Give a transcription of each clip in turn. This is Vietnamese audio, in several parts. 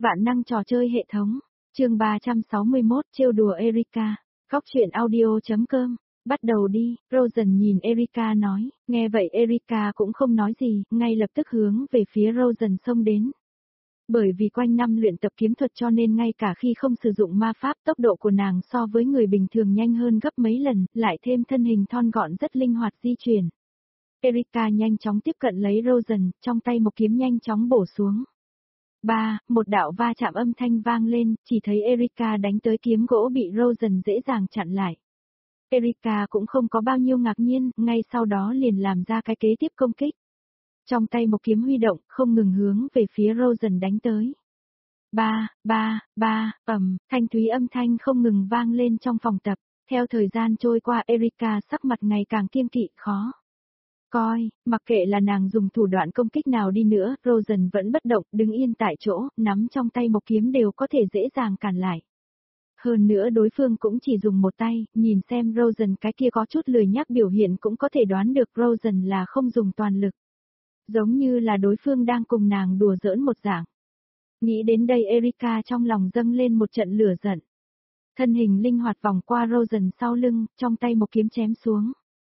Vạn năng trò chơi hệ thống. Chương 361 trêu đùa Erika. Góc truyện audio.com. Bắt đầu đi, Rosen nhìn Erika nói, nghe vậy Erika cũng không nói gì, ngay lập tức hướng về phía Rosen xông đến. Bởi vì quanh năm luyện tập kiếm thuật cho nên ngay cả khi không sử dụng ma pháp tốc độ của nàng so với người bình thường nhanh hơn gấp mấy lần, lại thêm thân hình thon gọn rất linh hoạt di chuyển. Erika nhanh chóng tiếp cận lấy Rosen, trong tay một kiếm nhanh chóng bổ xuống. Một đạo va chạm âm thanh vang lên, chỉ thấy Erika đánh tới kiếm gỗ bị Rosen dễ dàng chặn lại. Erika cũng không có bao nhiêu ngạc nhiên, ngay sau đó liền làm ra cái kế tiếp công kích. Trong tay một kiếm huy động, không ngừng hướng về phía Rosen đánh tới. Thanh thúy âm thanh không ngừng vang lên trong phòng tập. Theo thời gian trôi qua Erika sắc mặt ngày càng kiêng kỵ, khó coi, mặc kệ là nàng dùng thủ đoạn công kích nào đi nữa, Rosen vẫn bất động, đứng yên tại chỗ, nắm trong tay một kiếm đều có thể dễ dàng cản lại. Hơn nữa đối phương cũng chỉ dùng một tay, nhìn xem Rosen cái kia có chút lười nhác biểu hiện cũng có thể đoán được Rosen là không dùng toàn lực. Giống như là đối phương đang cùng nàng đùa giỡn một dạng. Nghĩ đến đây Erika trong lòng dâng lên một trận lửa giận. Thân hình linh hoạt vòng qua Rosen sau lưng, trong tay một kiếm chém xuống.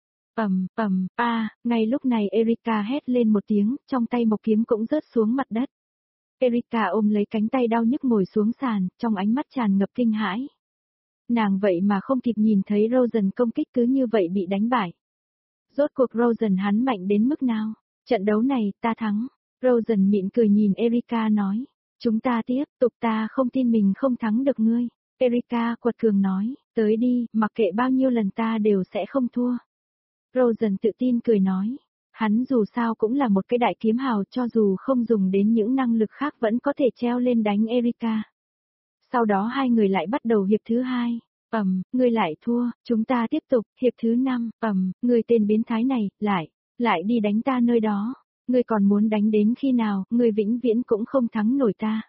Ngay lúc này Erika hét lên một tiếng, trong tay một kiếm cũng rớt xuống mặt đất. Erika ôm lấy cánh tay đau nhức ngồi xuống sàn, trong ánh mắt tràn ngập kinh hãi. Nàng vậy mà không kịp nhìn thấy Rosen công kích cứ như vậy bị đánh bại. Rốt cuộc Rosen hắn mạnh đến mức nào? Trận đấu này, ta thắng. Rosen mỉm cười nhìn Erika nói. Chúng ta tiếp tục, ta không tin mình không thắng được ngươi. Erika quật cường nói, tới đi, mặc kệ bao nhiêu lần ta đều sẽ không thua. Rosen tự tin cười nói. Hắn dù sao cũng là một cái đại kiếm hào, cho dù không dùng đến những năng lực khác vẫn có thể treo lên đánh Erika. Sau đó hai người lại bắt đầu hiệp thứ hai. Ngươi lại thua, chúng ta tiếp tục, hiệp thứ 5, ngươi tên biến thái này, lại đi đánh ta nơi đó. Ngươi còn muốn đánh đến khi nào, ngươi vĩnh viễn cũng không thắng nổi ta.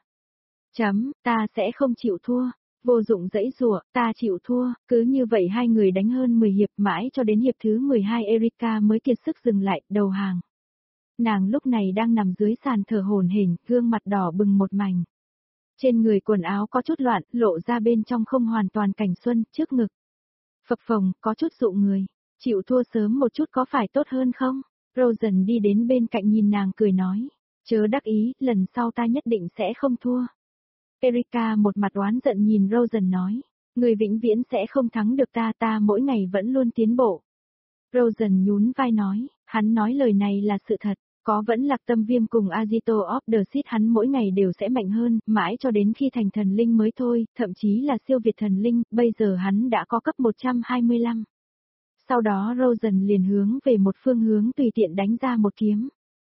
Ta sẽ không chịu thua. Vô dụng dãy rủa, ta chịu thua, cứ như vậy hai người đánh hơn 10 hiệp mãi cho đến hiệp thứ 12 Erika mới kiệt sức dừng lại, đầu hàng. Nàng lúc này đang nằm dưới sàn thở hổn hển, gương mặt đỏ bừng một mảnh. Trên người quần áo có chút loạn, lộ ra bên trong không hoàn toàn cảnh xuân, trước ngực. Phập phồng, có chút dụ người. Chịu thua sớm một chút có phải tốt hơn không? Rosen đi đến bên cạnh nhìn nàng cười nói. Chớ đắc ý, lần sau ta nhất định sẽ không thua. Erika một mặt oán giận nhìn Rosen nói. Người vĩnh viễn sẽ không thắng được ta mỗi ngày vẫn luôn tiến bộ. Rosen nhún vai nói, hắn nói lời này là sự thật. Có vẫn lạc tâm viêm cùng Agito of the Sith hắn mỗi ngày đều sẽ mạnh hơn, mãi cho đến khi thành thần linh mới thôi, thậm chí là siêu việt thần linh, bây giờ hắn đã có cấp 125. Sau đó Rosen liền hướng về một phương hướng tùy tiện đánh ra một kiếm.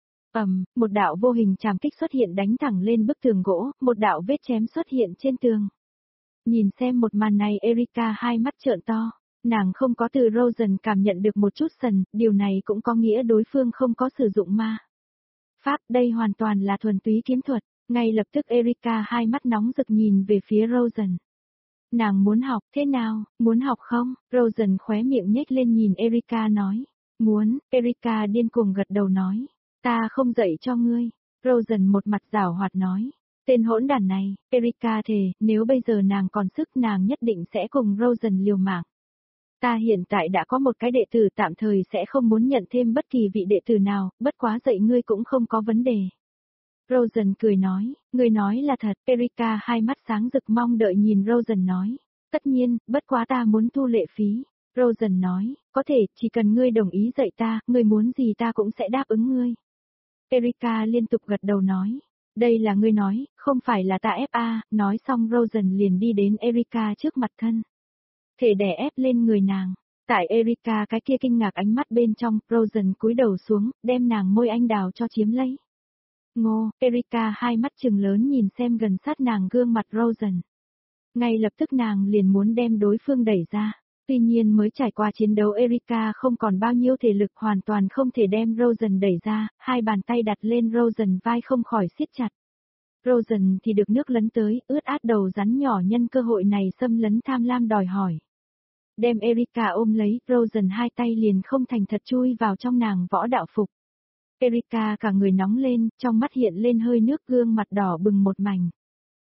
Một đạo vô hình trảm kích xuất hiện đánh thẳng lên bức tường gỗ, một đạo vết chém xuất hiện trên tường. Nhìn xem một màn này Erika hai mắt trợn to. Nàng không có từ Rosen cảm nhận được một chút sần, điều này cũng có nghĩa đối phương không có sử dụng ma pháp, đây hoàn toàn là thuần túy kiếm thuật. Ngay lập tức Erika hai mắt nóng rực nhìn về phía Rosen. Nàng muốn học, thế nào, muốn học không? Rosen khóe miệng nhếch lên nhìn Erika nói. Muốn, Erika điên cuồng gật đầu nói. Ta không dạy cho ngươi. Rosen một mặt giảo hoạt nói. Tên hỗn đản này, Erika thề, nếu bây giờ nàng còn sức nàng nhất định sẽ cùng Rosen liều mạng. Ta hiện tại đã có một cái đệ tử tạm thời sẽ không muốn nhận thêm bất kỳ vị đệ tử nào, bất quá dạy ngươi cũng không có vấn đề. Rosen cười nói, ngươi nói là thật, Erika hai mắt sáng rực mong đợi nhìn Rosen nói. Tất nhiên, bất quá ta muốn thu lệ phí. Rosen nói, có thể, chỉ cần ngươi đồng ý dạy ta, ngươi muốn gì ta cũng sẽ đáp ứng ngươi. Erika liên tục gật đầu nói. Đây là ngươi nói, không phải là ta ép a. Nói xong Rosen liền đi đến Erika trước mặt thân. Thể đè ép lên người nàng. Tại Erika cái kia kinh ngạc ánh mắt bên trong, Rosen cúi đầu xuống, đem nàng môi anh đào cho chiếm lấy. Ngô, Erika hai mắt trừng lớn nhìn xem gần sát nàng gương mặt Rosen. Ngay lập tức nàng liền muốn đem đối phương đẩy ra. Tuy nhiên mới trải qua chiến đấu Erika không còn bao nhiêu thể lực, hoàn toàn không thể đem Rosen đẩy ra, hai bàn tay đặt lên Rosen vai không khỏi siết chặt. Rosen thì được nước lấn tới, ướt át đầu rắn nhỏ nhân cơ hội này xâm lấn tham lam đòi hỏi. Đem Erika ôm lấy, Rosen hai tay liền không thành thật chui vào trong nàng võ đạo phục. Erika cả người nóng lên, trong mắt hiện lên hơi nước, gương mặt đỏ bừng một mảnh.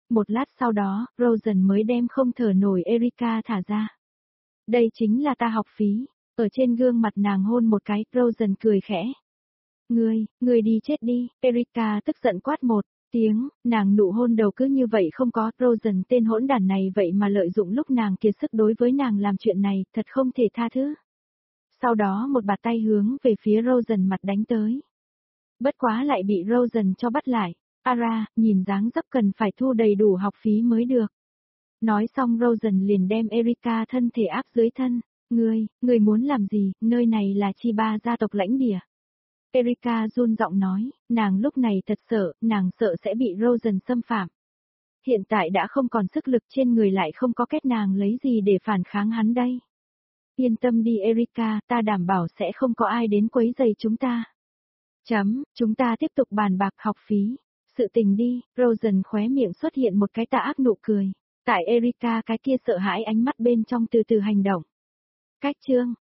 Một lát sau đó, Rosen mới đem không thở nổi Erika thả ra. Đây chính là ta học phí. Ở trên gương mặt nàng hôn một cái, Rosen cười khẽ. Ngươi đi chết đi, Erika tức giận quát một tiếng, nàng nụ hôn đầu cứ như vậy không có, Rosen tên hỗn đản này vậy mà lợi dụng lúc nàng kiệt sức đối với nàng làm chuyện này, thật không thể tha thứ. Sau đó một bàn tay hướng về phía Rosen mặt đánh tới. Bất quá lại bị Rosen cho bắt lại. Ara, nhìn dáng dấp cần phải thu đầy đủ học phí mới được. Nói xong Rosen liền đem Erika thân thể áp dưới thân. Ngươi muốn làm gì, nơi này là Chiba gia tộc lãnh địa. Erika run giọng nói, nàng lúc này thật sợ, nàng sợ sẽ bị Rosen xâm phạm. Hiện tại đã không còn sức lực trên người lại không có kết nàng lấy gì để phản kháng hắn đây. Yên tâm đi Erika, ta đảm bảo sẽ không có ai đến quấy rầy chúng ta. Chúng ta tiếp tục bàn bạc học phí. Sự tình đi, Rosen khóe miệng xuất hiện một cái tà ác nụ cười. Tại Erika cái kia sợ hãi ánh mắt bên trong từ từ hành động. Cách chương